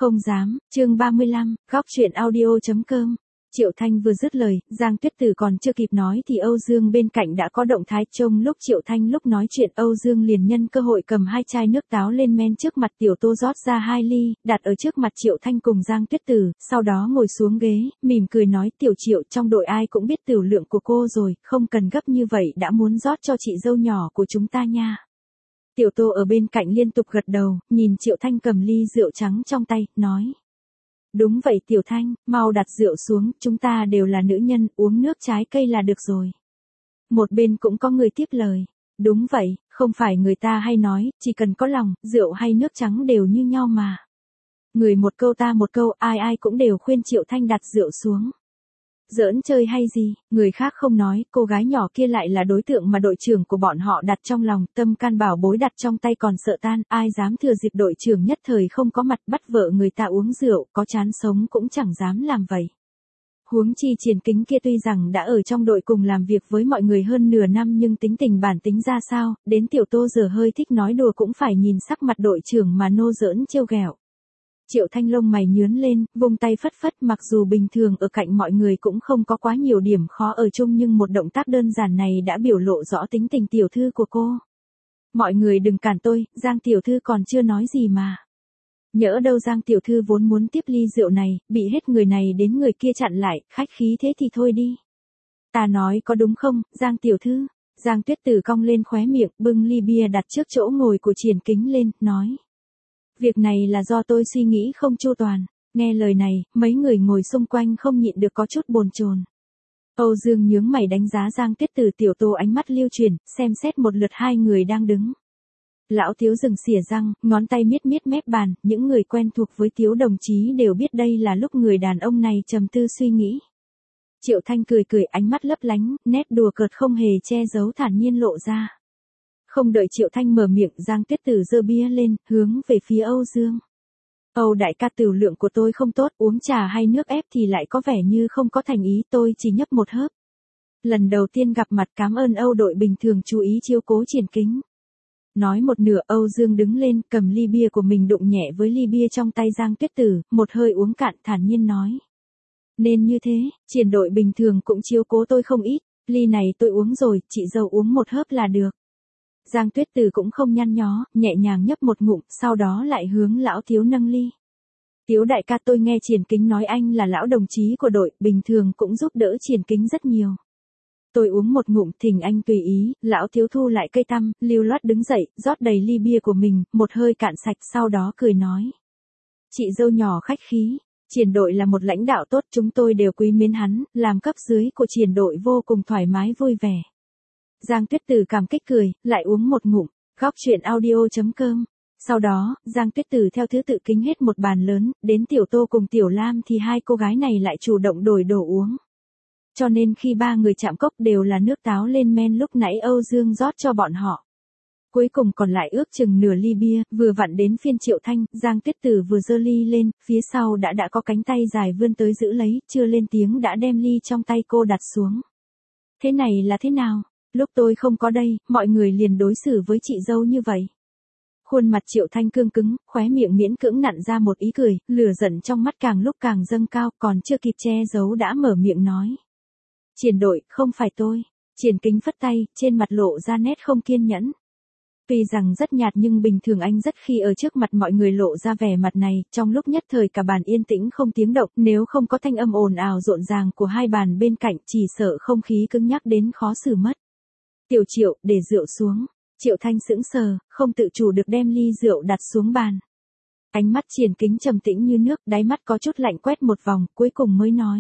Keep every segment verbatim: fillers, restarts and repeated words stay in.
Không dám, chương ba mươi lăm, góc chuyện audio.com. Triệu Thanh vừa dứt lời, Giang Tuyết Tử còn chưa kịp nói thì Âu Dương bên cạnh đã có động thái. Trông lúc Triệu Thanh lúc nói chuyện, Âu Dương liền nhân cơ hội cầm hai chai nước táo lên men trước mặt Tiểu Tô, rót ra hai ly, đặt ở trước mặt Triệu Thanh cùng Giang Tuyết Tử, sau đó ngồi xuống ghế, mỉm cười nói: Tiểu Triệu, trong đội ai cũng biết tiểu lượng của cô rồi, không cần gấp như vậy, đã muốn rót cho chị dâu nhỏ của chúng ta nha. Tiểu Tô ở bên cạnh liên tục gật đầu, nhìn Triệu Thanh cầm ly rượu trắng trong tay, nói: Đúng vậy Tiểu Thanh, mau đặt rượu xuống, chúng ta đều là nữ nhân, uống nước trái cây là được rồi. Một bên cũng có người tiếp lời: Đúng vậy, không phải người ta hay nói, chỉ cần có lòng, rượu hay nước trắng đều như nhau mà. Người một câu ta một câu, ai ai cũng đều khuyên Triệu Thanh đặt rượu xuống. Giỡn chơi hay gì, người khác không nói, cô gái nhỏ kia lại là đối tượng mà đội trưởng của bọn họ đặt trong lòng, tâm can bảo bối đặt trong tay còn sợ tan, ai dám thừa dịp đội trưởng nhất thời không có mặt bắt vợ người ta uống rượu, có chán sống cũng chẳng dám làm vậy. Huống chi Triển Kính kia tuy rằng đã ở trong đội cùng làm việc với mọi người hơn nửa năm nhưng tính tình bản tính ra sao, đến Tiểu Tô giờ hơi thích nói đùa cũng phải nhìn sắc mặt đội trưởng mà nô giỡn trêu ghẹo. Triệu Thanh lông mày nhướng lên, vung tay phất phất, mặc dù bình thường ở cạnh mọi người cũng không có quá nhiều điểm khó ở chung nhưng một động tác đơn giản này đã biểu lộ rõ tính tình tiểu thư của cô. Mọi người đừng cản tôi, Giang tiểu thư còn chưa nói gì mà. Nhỡ đâu Giang tiểu thư vốn muốn tiếp ly rượu này, bị hết người này đến người kia chặn lại, khách khí thế thì thôi đi. Ta nói có đúng không, Giang tiểu thư? Giang Tuyết Tử cong lên khóe miệng, bưng ly bia đặt trước chỗ ngồi của Triển Kính lên, nói: Việc này là do tôi suy nghĩ không chu toàn. Nghe lời này, mấy người ngồi xung quanh không nhịn được có chút bồn chồn. Âu Dương nhướng mày đánh giá Giang Tuyết Tử, Tiểu Tô ánh mắt lưu chuyển, xem xét một lượt hai người đang đứng. Lão Tiếu dừng xỉa răng, ngón tay miết miết mép bàn, những người quen thuộc với Tiếu đồng chí đều biết đây là lúc người đàn ông này trầm tư suy nghĩ. Triệu Thanh cười cười, ánh mắt lấp lánh, nét đùa cợt không hề che giấu thản nhiên lộ ra. Không đợi Triệu Thanh mở miệng, Giang Tuyết Tử giơ bia lên, hướng về phía Âu Dương. Âu đại ca, tiểu lượng của tôi không tốt, uống trà hay nước ép thì lại có vẻ như không có thành ý, tôi chỉ nhấp một hớp. Lần đầu tiên gặp mặt, cảm ơn Âu đội, bình thường chú ý chiếu cố Triển Kính. Nói một nửa, Âu Dương đứng lên, cầm ly bia của mình đụng nhẹ với ly bia trong tay Giang Tuyết Tử, một hơi uống cạn, thản nhiên nói: Nên như thế, Triển đội bình thường cũng chiếu cố tôi không ít, ly này tôi uống rồi, chị dâu uống một hớp là được. Giang Tuyết Tử cũng không nhăn nhó, nhẹ nhàng nhấp một ngụm, sau đó lại hướng lão Tiếu nâng ly. Tiếu đại ca, tôi nghe Triển Kính nói anh là lão đồng chí của đội, bình thường cũng giúp đỡ Triển Kính rất nhiều. Tôi uống một ngụm, thỉnh anh tùy ý. Lão Tiếu thu lại cây tăm, lưu loát đứng dậy, rót đầy ly bia của mình, một hơi cạn sạch, sau đó cười nói: Chị dâu nhỏ khách khí, Triển đội là một lãnh đạo tốt, chúng tôi đều quý mến hắn, làm cấp dưới của Triển đội vô cùng thoải mái vui vẻ. Giang Tuyết Tử cảm kích cười, lại uống một ngụm. Góc chuyện audio.com. Sau đó, Giang Tuyết Tử theo thứ tự kính hết một bàn lớn, đến Tiểu Tô cùng Tiểu Lam thì hai cô gái này lại chủ động đổi đồ uống. Cho nên khi ba người chạm cốc đều là nước táo lên men lúc nãy Âu Dương rót cho bọn họ. Cuối cùng còn lại ước chừng nửa ly bia, vừa vặn đến phiên Triệu Thanh, Giang Tuyết Tử vừa giơ ly lên, phía sau đã đã có cánh tay dài vươn tới giữ lấy, chưa lên tiếng đã đem ly trong tay cô đặt xuống. Thế này là thế nào? Lúc tôi không có đây, mọi người liền đối xử với chị dâu như vậy. Khuôn mặt Triệu Thanh cương cứng, khóe miệng miễn cưỡng nặn ra một ý cười, lửa giận trong mắt càng lúc càng dâng cao, còn chưa kịp che giấu đã mở miệng nói: Triển đội, không phải tôi. Triển Kính phất tay, trên mặt lộ ra nét không kiên nhẫn. Tuy rằng rất nhạt nhưng bình thường anh rất khi ở trước mặt mọi người lộ ra vẻ mặt này, trong lúc nhất thời cả bàn yên tĩnh không tiếng động, nếu không có thanh âm ồn ào rộn ràng của hai bàn bên cạnh chỉ sợ không khí cứng nhắc đến khó xử mất. Tiểu Triệu, để rượu xuống. Triệu Thanh sững sờ, không tự chủ được đem ly rượu đặt xuống bàn. Ánh mắt Triển Kính trầm tĩnh như nước, đáy mắt có chút lạnh quét một vòng, cuối cùng mới nói: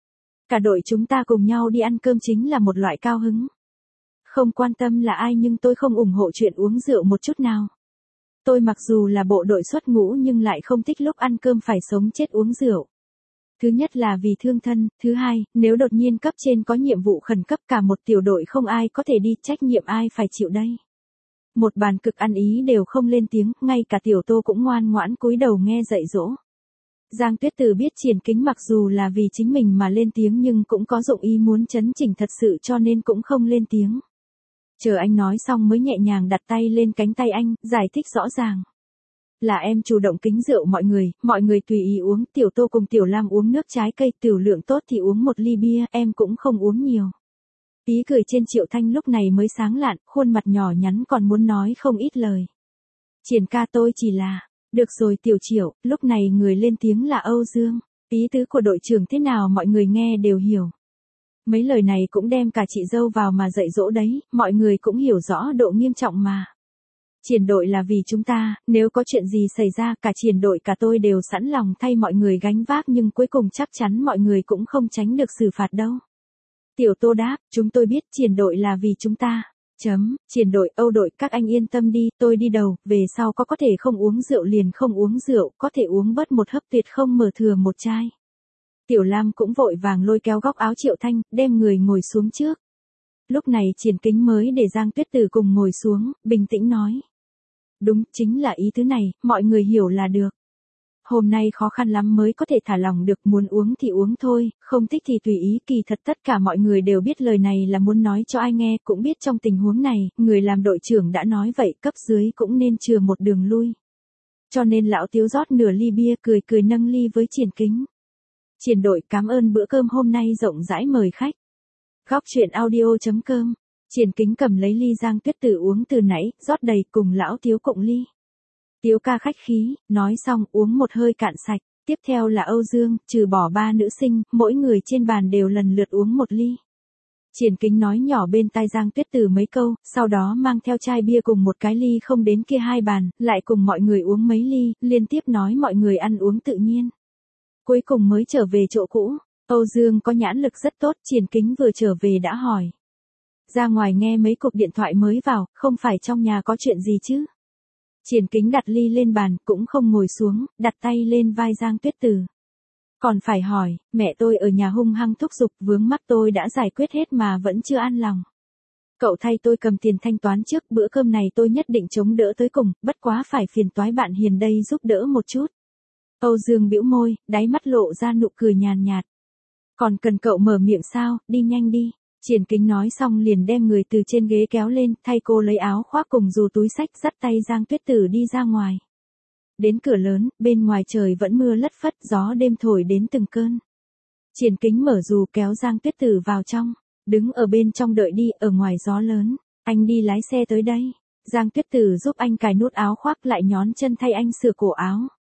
Cả đội chúng ta cùng nhau đi ăn cơm chính là một loại cao hứng. Không quan tâm là ai nhưng tôi không ủng hộ chuyện uống rượu một chút nào. Tôi mặc dù là bộ đội xuất ngũ nhưng lại không thích lúc ăn cơm phải sống chết uống rượu. Thứ nhất là vì thương thân, thứ hai, nếu đột nhiên cấp trên có nhiệm vụ khẩn cấp cả một tiểu đội không ai có thể đi, trách nhiệm ai phải chịu đây. Một bàn cực ăn ý đều không lên tiếng, ngay cả Tiểu Tô cũng ngoan ngoãn cúi đầu nghe dạy dỗ. Giang Tuyết Tử biết Triển Kính mặc dù là vì chính mình mà lên tiếng nhưng cũng có dụng ý muốn chấn chỉnh thật sự cho nên cũng không lên tiếng. Chờ anh nói xong mới nhẹ nhàng đặt tay lên cánh tay anh, giải thích rõ ràng. Là em chủ động kính rượu mọi người, mọi người tùy ý uống, Tiểu Tô cùng Tiểu Lam uống nước trái cây, tiểu lượng tốt thì uống một ly bia, em cũng không uống nhiều. Ý cười trên Triệu Thanh lúc này mới sáng lạn, khuôn mặt nhỏ nhắn còn muốn nói không ít lời. Triển ca tôi chỉ là, được rồi Tiểu Triệu, lúc này người lên tiếng là Âu Dương. Ý tứ của đội trưởng thế nào mọi người nghe đều hiểu. Mấy lời này cũng đem cả chị dâu vào mà dạy dỗ đấy, mọi người cũng hiểu rõ độ nghiêm trọng mà. Triển đội là vì chúng ta, nếu có chuyện gì xảy ra cả triển đội cả tôi đều sẵn lòng thay mọi người gánh vác nhưng cuối cùng chắc chắn mọi người cũng không tránh được xử phạt đâu. Tiểu Tô đáp, chúng tôi biết triển đội là vì chúng ta. Chấm, triển đội, Âu đội, các anh yên tâm đi, tôi đi đầu, về sau có có thể không uống rượu liền không uống rượu, có thể uống bớt một hớp tuyệt không mở thừa một chai. Tiểu Lam cũng vội vàng lôi kéo góc áo Triệu Thanh, đem người ngồi xuống trước. Lúc này Triển Kính mới để Giang Tuyết Tử cùng ngồi xuống, bình tĩnh nói. Đúng, chính là ý thứ này, mọi người hiểu là được. Hôm nay khó khăn lắm mới có thể thả lòng được, muốn uống thì uống thôi, không thích thì tùy ý, kỳ thật tất cả mọi người đều biết lời này là muốn nói cho ai nghe, cũng biết trong tình huống này, người làm đội trưởng đã nói vậy, cấp dưới cũng nên chừa một đường lui. Cho nên lão Tiếu rót nửa ly bia cười cười nâng ly với Triển Kính. Triển đội cảm ơn bữa cơm hôm nay rộng rãi mời khách. Góc truyện audio chấm com. Triển Kính cầm lấy ly Giang Tuyết Tử uống từ nãy, rót đầy cùng lão Tiếu cộng ly. Tiếu ca khách khí, nói xong uống một hơi cạn sạch. Tiếp theo là Âu Dương, trừ bỏ ba nữ sinh, mỗi người trên bàn đều lần lượt uống một ly. Triển Kính nói nhỏ bên tai Giang Tuyết Tử mấy câu, sau đó mang theo chai bia cùng một cái ly không đến kia hai bàn, lại cùng mọi người uống mấy ly, liên tiếp nói mọi người ăn uống tự nhiên. Cuối cùng mới trở về chỗ cũ. Âu Dương có nhãn lực rất tốt, Triển Kính vừa trở về đã hỏi. Ra ngoài nghe mấy cuộc điện thoại mới vào, không phải trong nhà có chuyện gì chứ? Triển Kính đặt ly lên bàn, cũng không ngồi xuống, đặt tay lên vai Giang Tuyết Tử. Còn phải hỏi, mẹ tôi ở nhà hung hăng thúc giục, vướng mắc tôi đã giải quyết hết mà vẫn chưa an lòng. Cậu thay tôi cầm tiền thanh toán trước, bữa cơm này tôi nhất định chống đỡ tới cùng, bất quá phải phiền toái bạn Hiền đây giúp đỡ một chút. Âu Dương bĩu môi, đáy mắt lộ ra nụ cười nhàn nhạt. Còn cần cậu mở miệng sao, đi nhanh đi. Triển Kính nói xong liền đem người từ trên ghế kéo lên, thay cô lấy áo khoác cùng dù túi xách, dắt tay Giang Tuyết Tử đi ra ngoài. Đến cửa lớn, bên ngoài trời vẫn mưa lất phất, gió đêm thổi đến từng cơn. Triển Kính mở dù kéo Giang Tuyết Tử vào trong, đứng ở bên trong đợi đi, ở ngoài gió lớn, anh đi lái xe tới đây. Giang Tuyết Tử giúp anh cài nút áo khoác lại nhón chân thay anh sửa cổ áo.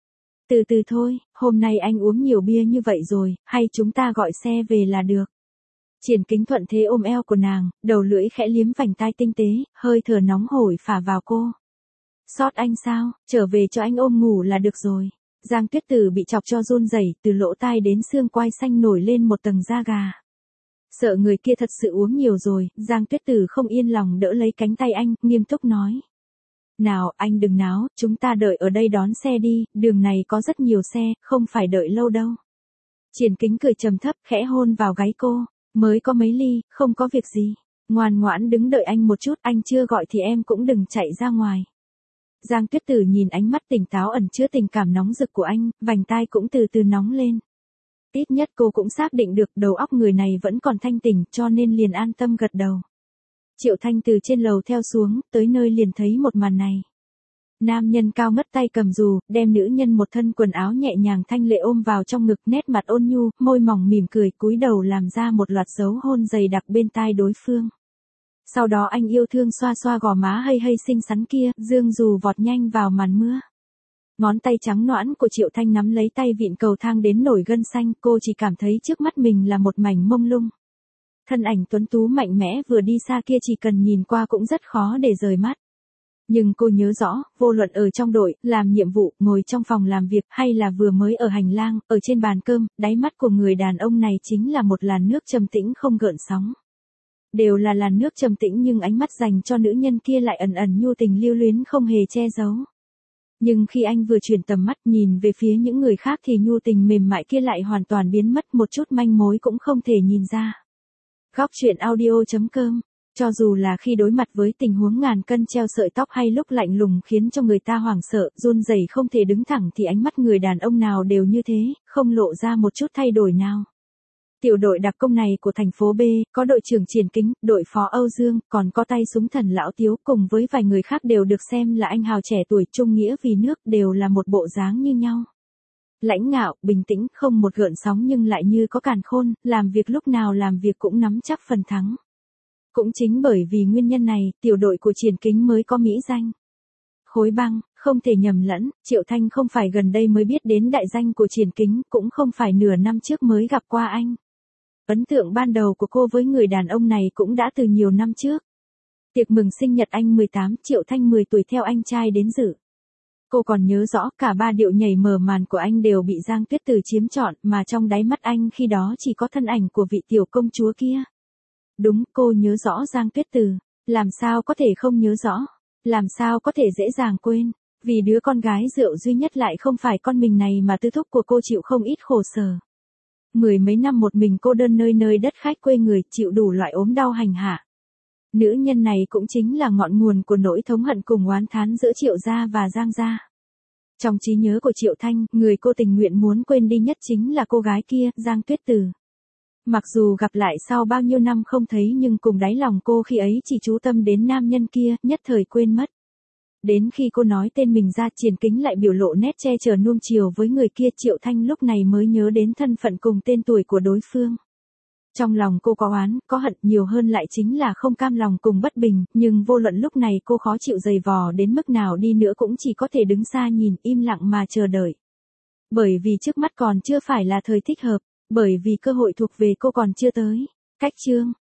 Từ từ thôi, hôm nay anh uống nhiều bia như vậy rồi, hay chúng ta gọi xe về là được. Triển Kính thuận thế ôm eo của nàng, đầu lưỡi khẽ liếm vành tai tinh tế, hơi thở nóng hổi phả vào cô. Sót anh sao, trở về cho anh ôm ngủ là được rồi. Giang Tuyết Tử bị chọc cho run rẩy, từ lỗ tai đến xương quai xanh nổi lên một tầng da gà. Sợ người kia thật sự uống nhiều rồi, Giang Tuyết Tử không yên lòng đỡ lấy cánh tay anh, nghiêm túc nói. Nào, anh đừng náo, chúng ta đợi ở đây đón xe đi, đường này có rất nhiều xe, không phải đợi lâu đâu. Triển Kính cười trầm thấp, khẽ hôn vào gáy cô, mới có mấy ly, không có việc gì. Ngoan ngoãn đứng đợi anh một chút, anh chưa gọi thì em cũng đừng chạy ra ngoài. Giang Tuyết Tử nhìn ánh mắt tỉnh táo ẩn chứa tình cảm nóng rực của anh, vành tai cũng từ từ nóng lên. Ít nhất cô cũng xác định được đầu óc người này vẫn còn thanh tỉnh, cho nên liền an tâm gật đầu. Triệu Thanh từ trên lầu theo xuống, tới nơi liền thấy một màn này. Nam nhân cao ngất tay cầm dù, đem nữ nhân một thân quần áo nhẹ nhàng thanh lệ ôm vào trong ngực, nét mặt ôn nhu, môi mỏng mỉm cười, cúi đầu làm ra một loạt dấu hôn dày đặc bên tai đối phương. Sau đó anh yêu thương xoa xoa gò má hây hây xinh xắn kia, dương dù vọt nhanh vào màn mưa. Ngón tay trắng nõn của Triệu Thanh nắm lấy tay vịn cầu thang đến nổi gân xanh, cô chỉ cảm thấy trước mắt mình là một mảnh mông lung. Thân ảnh tuấn tú mạnh mẽ vừa đi xa kia chỉ cần nhìn qua cũng rất khó để rời mắt. Nhưng cô nhớ rõ, vô luận ở trong đội, làm nhiệm vụ, ngồi trong phòng làm việc, hay là vừa mới ở hành lang, ở trên bàn cơm, đáy mắt của người đàn ông này chính là một làn nước trầm tĩnh không gợn sóng. Đều là làn nước trầm tĩnh nhưng ánh mắt dành cho nữ nhân kia lại ẩn ẩn nhu tình lưu luyến không hề che giấu. Nhưng khi anh vừa chuyển tầm mắt nhìn về phía những người khác thì nhu tình mềm mại kia lại hoàn toàn biến mất, một chút manh mối cũng không thể nhìn ra. Góc truyện audio chấm com. Cho dù là khi đối mặt với tình huống ngàn cân treo sợi tóc hay lúc lạnh lùng khiến cho người ta hoảng sợ, run rẩy không thể đứng thẳng thì ánh mắt người đàn ông nào đều như thế, không lộ ra một chút thay đổi nào. Tiểu đội đặc công này của thành phố B, có đội trưởng Triển Kính, đội phó Âu Dương, còn có tay súng thần Lão Tiếu cùng với vài người khác đều được xem là anh hào trẻ tuổi trung nghĩa vì nước, đều là một bộ dáng như nhau. Lãnh ngạo, bình tĩnh, không một gợn sóng nhưng lại như có càn khôn, làm việc lúc nào làm việc cũng nắm chắc phần thắng. Cũng chính bởi vì nguyên nhân này, tiểu đội của Triển Kính mới có mỹ danh. Khối băng, không thể nhầm lẫn, Triệu Thanh không phải gần đây mới biết đến đại danh của Triển Kính, cũng không phải nửa năm trước mới gặp qua anh. Ấn tượng ban đầu của cô với người đàn ông này cũng đã từ nhiều năm trước. Tiệc mừng sinh nhật anh mười tám, Triệu Thanh mười tuổi theo anh trai đến dự. Cô còn nhớ rõ cả ba điệu nhảy mở màn của anh đều bị Giang Tuyết Từ chiếm trọn, mà trong đáy mắt anh khi đó chỉ có thân ảnh của vị tiểu công chúa kia. Đúng, cô nhớ rõ Giang Tuyết Từ, làm sao có thể không nhớ rõ, làm sao có thể dễ dàng quên, vì đứa con gái rượu duy nhất lại không phải con mình này mà tư thúc của cô chịu không ít khổ sở. Mười mấy năm một mình cô đơn nơi nơi đất khách quê người, chịu đủ loại ốm đau hành hạ. Nữ nhân này cũng chính là ngọn nguồn của nỗi thống hận cùng oán thán giữa Triệu gia và Giang gia. Trong trí nhớ của Triệu Thanh, người cô tình nguyện muốn quên đi nhất chính là cô gái kia, Giang Tuyết Từ. Mặc dù gặp lại sau bao nhiêu năm không thấy nhưng cùng đáy lòng cô khi ấy chỉ chú tâm đến nam nhân kia, nhất thời quên mất. Đến khi cô nói tên mình ra, Triển Kính lại biểu lộ nét che chở nuông chiều với người kia, Triệu Thanh lúc này mới nhớ đến thân phận cùng tên tuổi của đối phương. Trong lòng cô có oán, có hận, nhiều hơn lại chính là không cam lòng cùng bất bình, nhưng vô luận lúc này cô khó chịu dày vò đến mức nào đi nữa cũng chỉ có thể đứng xa nhìn, im lặng mà chờ đợi. Bởi vì trước mắt còn chưa phải là thời thích hợp, bởi vì cơ hội thuộc về cô còn chưa tới. Cách chương